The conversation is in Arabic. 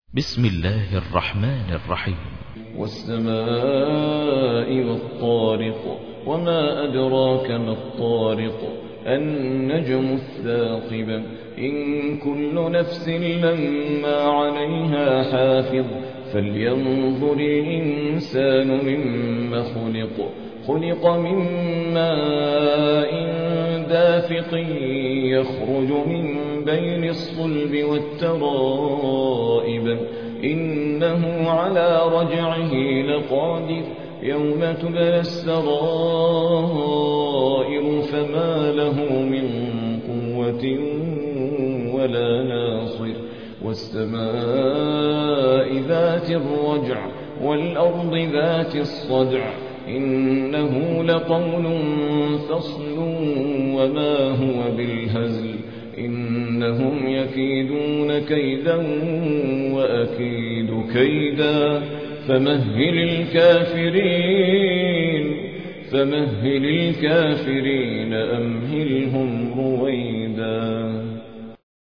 بسم الله الرحمن الرحيم. والسماء والطارق وما أدراك ما الطارق النجم الثاقب إن كل نفس لما عليها حافظ فلينظر الإنسان مما خلق من ماء دافق يخرج من بين الصلب والترائب إنه على رجعه لقادر يوم تبلى السرائر فما له من قوة ولا ناصر والسماء ذات الرجع والأرض ذات الصدع إنه لقول فصل وما هو بالهزل إنهم يكيدون كيدا وأكيد كيدا فمهل الكافرين أمهلهم رويدا.